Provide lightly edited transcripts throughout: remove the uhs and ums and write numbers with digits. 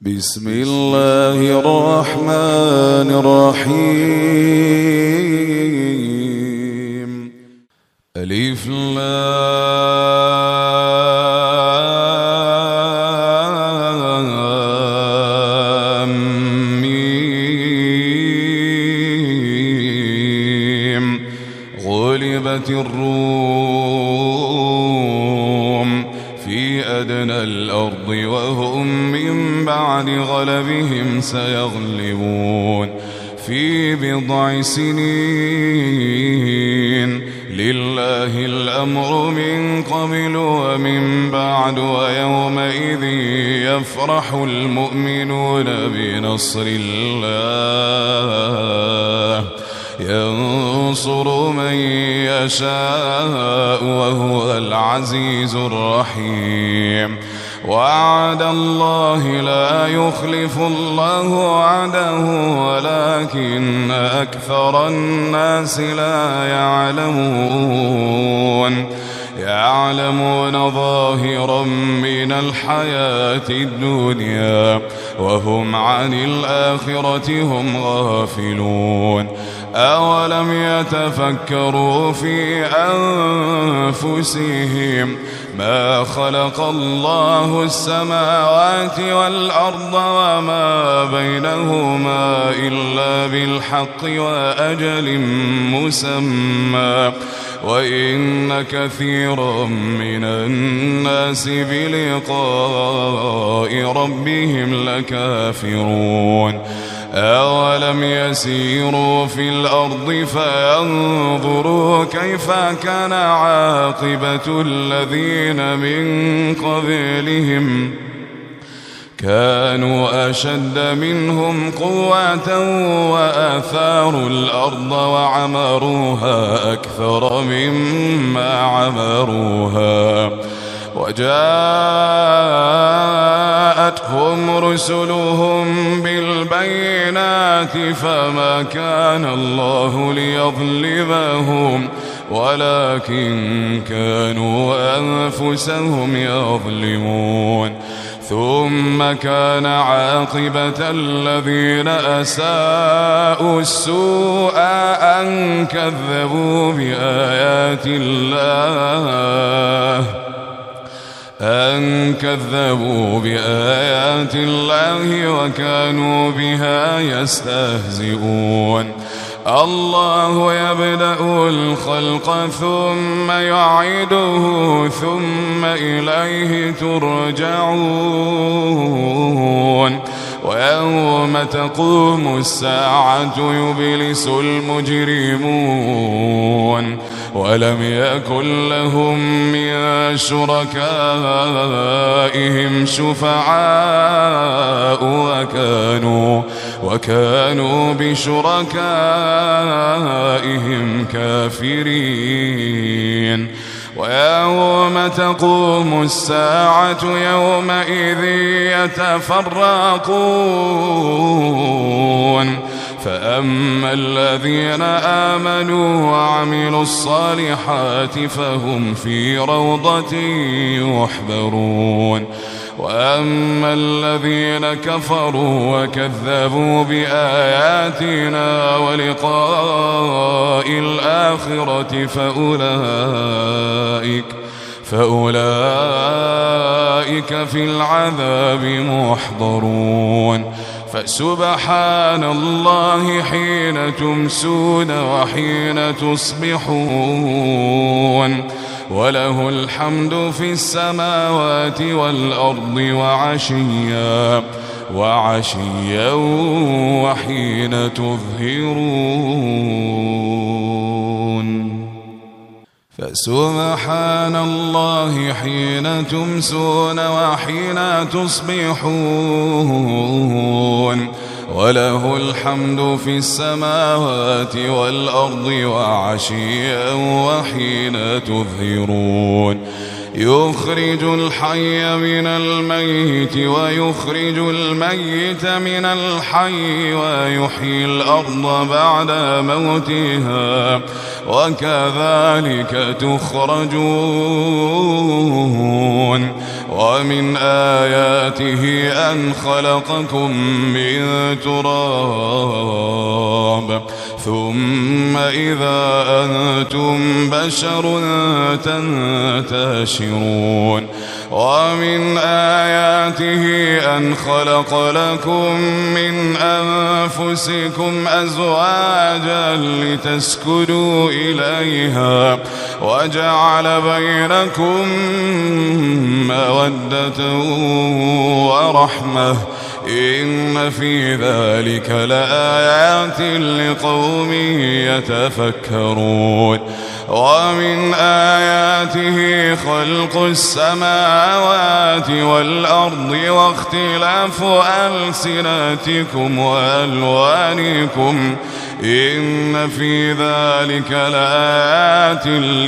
بسم الله الرحمن الرحيم. ألف لام ميم. غلبت الروم في أدنى الأرض وهم من بعد غلبهم سيغلبون في بضع سنين. لله الأمر من قبل ومن بعد ويومئذ يفرح المؤمنون بنصر الله ينصر من يشاء وهو العزيز الرحيم. وعد الله لا يخلف الله وعده ولكن أكثر الناس لا يعلمون ظاهرا من الحياة الدنيا وهم عن الآخرة هم غافلون. أولم يتفكروا في أنفسهم ما خلق الله السماوات والأرض وما بينهما إلا بالحق وأجل مسمى وإن كثيرا من الناس بلقاء ربهم لكافرون. أولم يسيروا في الأرض فينظروا كيف كان عاقبة الذين من قبلهم كانوا أشد منهم قوة وآثاروا الأرض وعمروها أكثر مما عمروها وجاءتهم رسلهم بالبينات فما كان الله ليظلمهم ولكن كانوا أنفسهم يظلمون. ثم كان عاقبة الذين أساءوا السوء أن كذبوا بآيات الله وكانوا بها يستهزئون. الله يبدأ الخلق ثم يعيده ثم إليه ترجعون. ويوم تقوم الساعة يبلس المجرمون ولم يكن لهم من شركائهم شفعاء وكانوا بشركائهم كافرين. ويوم تقوم الساعة يومئذ يتفرقون فأما الذين آمنوا وعملوا الصالحات فهم في روضة يحبرون. وأما الذين كفروا وكذبوا بآياتنا ولقاء الآخرة فأولئك في العذاب محضرون. فسبحان الله حين تمسون وحين تصبحون وله الحمد في السماوات والأرض وعشيا وحين تظهرون. فسبحان الله حين تمسون وحين تصبحون وله الحمد في السماوات والأرض وعشيا وحين تظهرون. يخرج الحي من الميت ويخرج الميت من الحي ويحيي الأرض بعد موتها وكذلك تخرجون. ومن آياته أن خلقكم من تراب ثم إذا أنتم بشر تنتشرون ومن آياته أن خلق لكم من أنفسكم أزواجا لتسكنوا إليها وجعل بينكم مودة ورحمة إن في ذلك لآيات لقوم يتفكرون ومن آياته خلق السماوات والأرض واختلاف ألسنتكم وألوانكم إن في ذلك لآيات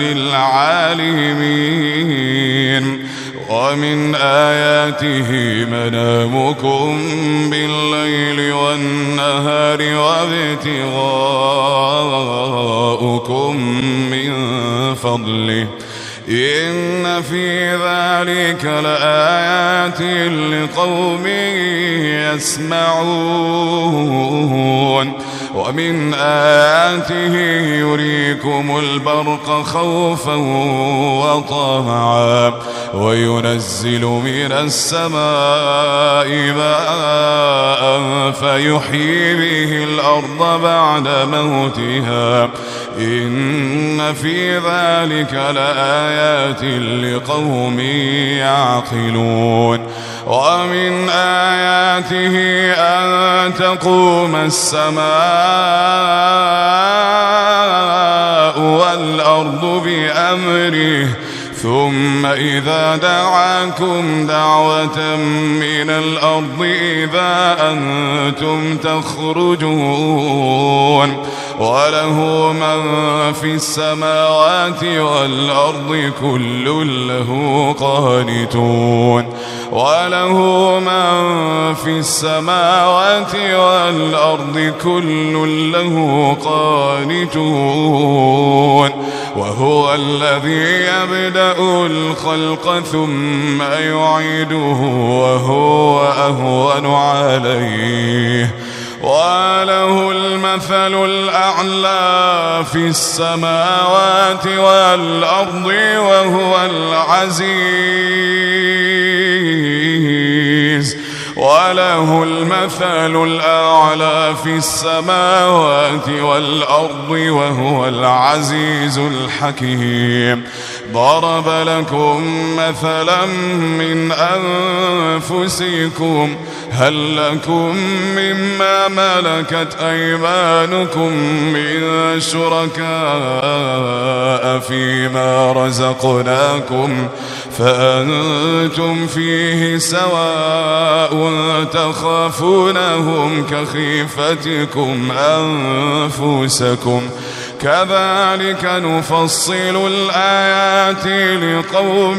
للعالمين ومن آياته منامكم بالليل والنهار وابتغاؤكم من فضله إن في ذلك لآيات لقوم يسمعون ومن آياته يريكم البرق خوفا وطمعا وينزل من السماء ماء فيحيي به الأرض بعد موتها إن في ذلك لآيات لقوم يعقلون ومن آياته أن تقوم السماء والأرض بأمره ثم إذا دعاكم دعوة من الأرض إذا أنتم تخرجون وله من في السماوات والأرض كل له قانتون وله من في السماوات والأرض كل له قانتون وهو الذي يبدأ الخلق ثم يعيده وهو أهون عليه وله المثل الأعلى في السماوات والأرض وهو العزيز وله المثل الأعلى في السماوات والأرض وهو العزيز الحكيم ضرب لكم مثلا من أنفسكم هل لكم مما ملكت أيمانكم من شركاء فيما رزقناكم فأنتم فيه سواء تخافونهم كخيفتكم أنفسكم كذلك نفصل الآيات لقوم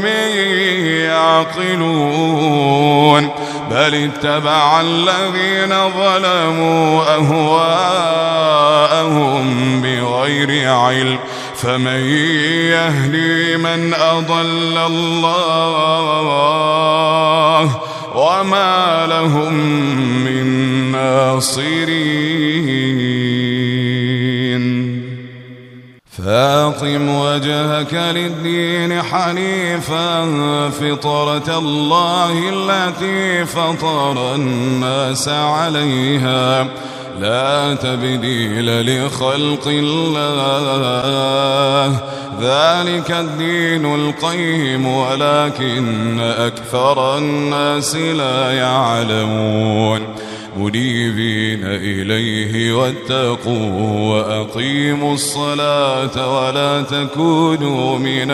يعقلون بل اتبع الذين ظلموا أهواءهم بغير علم فمن يهدي من أضل الله وما لهم من ناصرين فاقم وجهك للدين حنيفا فطرة الله التي فطر الناس عليها لا تبديل لخلق الله ذلك الدين القيم ولكن أكثر الناس لا يعلمون منيبين إليه واتقوا وأقيموا الصلاة ولا تكونوا من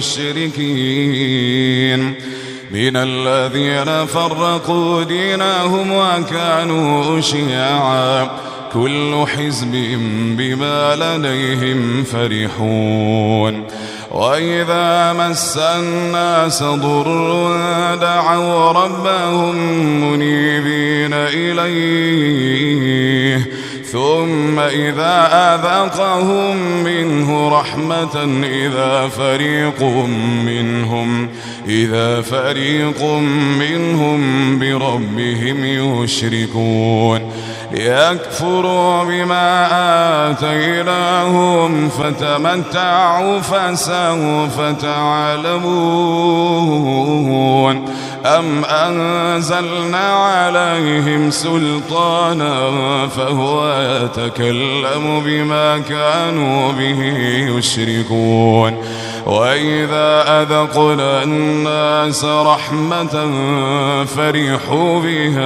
المشركين من الذين فرقوا دينهم وكانوا شيعا كل حزب بما لديهم فرحون وإذا مس الناس ضر دعوا ربهم منيبين إليه ثم إذا أذاقهم منه رحمة إذا فريق منهم بربهم يشركون ليكفروا بما آتيناهم فتمتعوا فسوف تعلمون أم أنزلنا عليهم سلطانا فهو يتكلم بما كانوا به يشركون وإذا أذقنا الناس رحمة فرحوا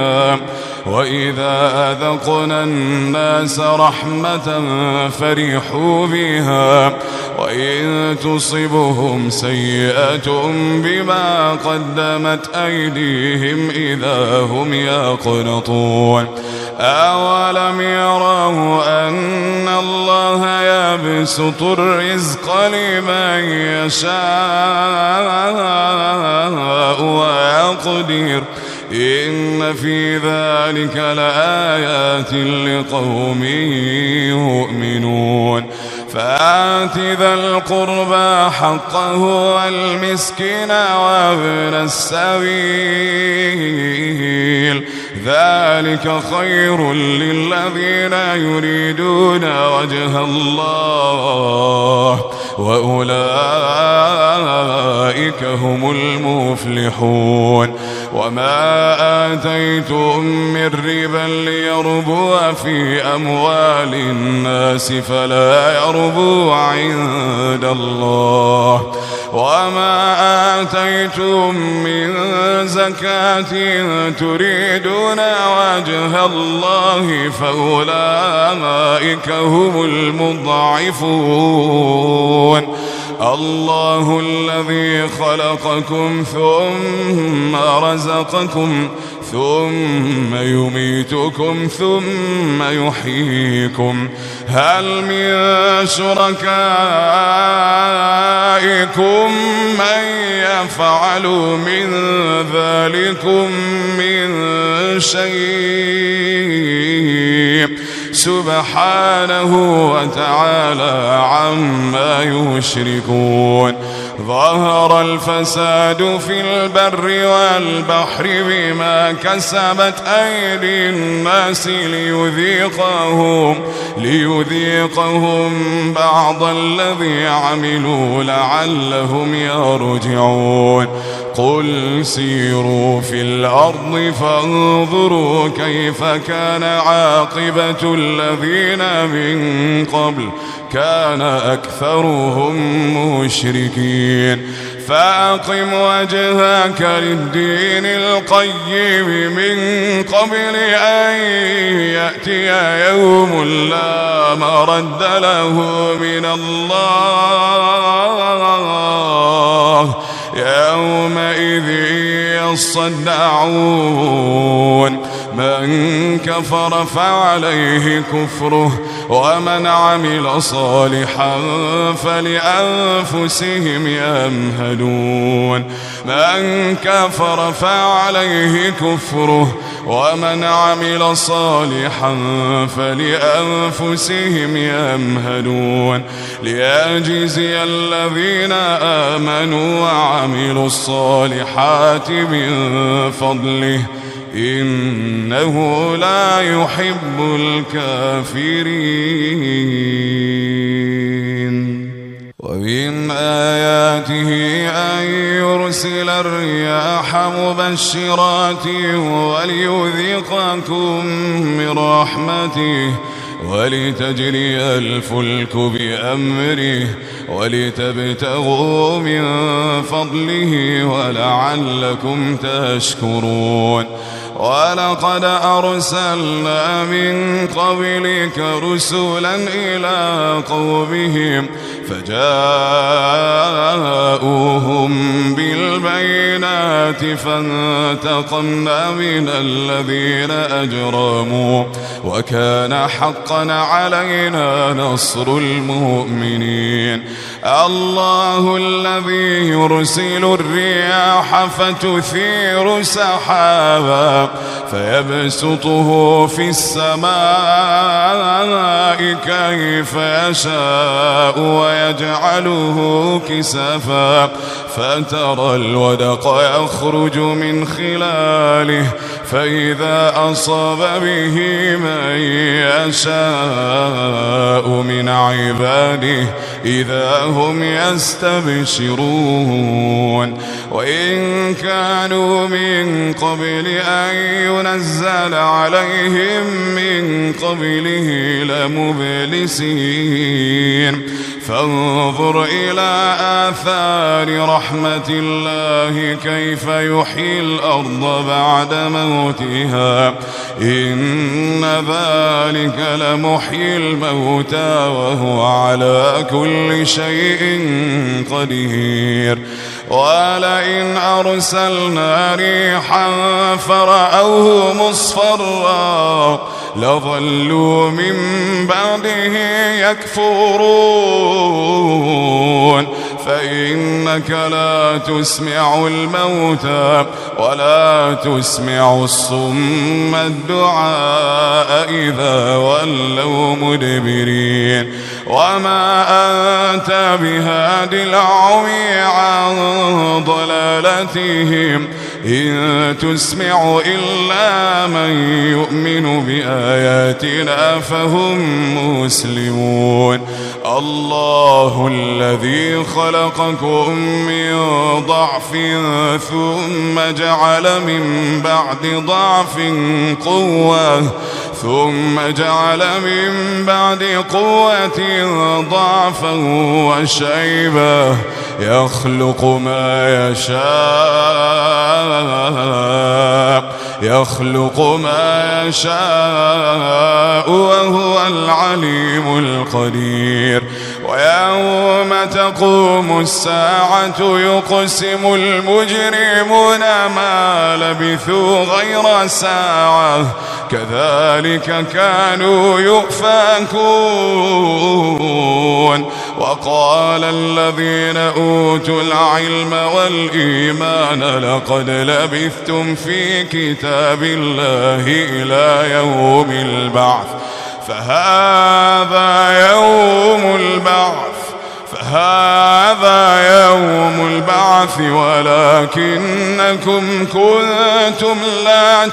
بها وإن تصبهم سيئة بما قدمت أيديهم إذا هم يقنطون أولم يروا أن الله يبسط الرزق لمن يشاء ويقدر إن في ذلك لآيات لقوم يؤمنون فآت ذا القربى حقه والمسكين وابن السبيل ذلك خير للذين يريدون وجه الله وأولئك هم المفلحون وما آتيتم من ربا ليربو في أموال الناس فلا يربو عند الله وما آتيتم من زكاة تريدون وجه الله فأولئك هم المضعفون الله الذي خلقكم ثم رزقكم ثم يميتكم ثم يحييكم هل من شركائكم من يفعل من ذلكم من شيء سبحانه وتعالى عما يشركون ظهر الفساد في البر والبحر بما كسبت أيدي الناس ليذيقهم بعض الذي عملوا لعلهم يرجعون قل سيروا في الأرض فانظروا كيف كان عاقبة الذين من قبل كان أكثرهم مشركين فأقم وجهك للدين القيم من قبل أن يأتي يوم لا مرد له من الله يومئذ يصدعون من كفر فعليه كفره ومن عمل صالحا فلأنفسهم يمهدون من كفر فعليه كفره ومن عمل صالحا فلأنفسهم يمهدون ليجزي الذين آمنوا وعملوا الصالحات من فضله إنه لا يحب الكافرين ومن آياته أن يرسل الرياح مبشرات وليذيقكم من رحمته ولتجري الفلك بأمره ولتبتغوا من فضله ولعلكم تشكرون ولقد أرسلنا من قبلك رسلا إلى قومهم فجاءوهم بالبينات فانتقمنا من الذين أجرموا وكان حقا علينا نصر المؤمنين الله الذي يرسل الرياح فتثير سحابا فيبسطه في السماء كيف يشاء ويجعله كسفا فترى الودق يخرج من خلاله فإذا أصاب به من يشاء من عباده إذا هم يستبشرون وإن كانوا من قبل أن ينزل عليهم من قبله لمبلسين فانظر إلى آثار رحمة الله كيف يحيي الأرض بعد موتها إن ذلك لمحيي الموتى وهو على كل شيء قدير ولئن أرسلنا ريحا فرأوه مصفرا لظلوا من بعده يكفرون فإنك لا تسمع الموتى ولا تسمع الصم الدعاء إذا ولوا مدبرين وما أنت بهاد العمي عن ضلالتهم إن تسمع إلا من يؤمن بآياتنا فهم مسلمون الله الذي خلقكم من ضعف ثم جعل من بعد ضعف قوة ثم جعل من بعد قوة ضعفا وشيبة يخلق ما يشاء وهو العليم القدير ويوم تقوم الساعة يقسم المجرمون ما لبثوا غير ساعة كذلك كانوا يؤفكون وقال الذين أوتوا العلم والإيمان لقد لبثتم في كتاب الله إلى يوم البعث فهذا يوم البعث ولكنكم كنتم لا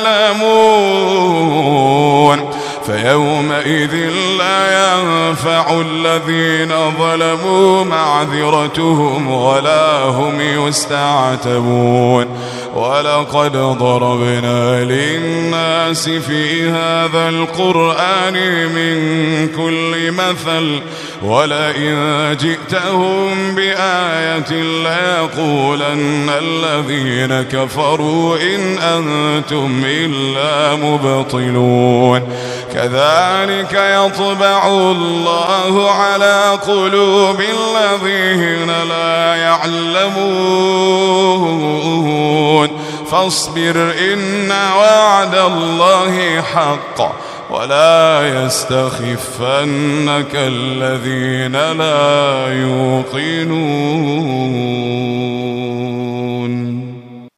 تعلمون فيومئذ لا ينفع الذين ظلموا معذرتهم ولا هم يستعتبون ولقد ضربنا للناس في هذا القرآن من كل مثل ولئن جئتهم بآية ليقولن الذين كفروا إن أنتم إلا مبطلون كذلك يطبع الله على قلوب الذين لا يعلمون فاصبر إن وعد الله حق ولا يستخفنك الذين لا يوقنون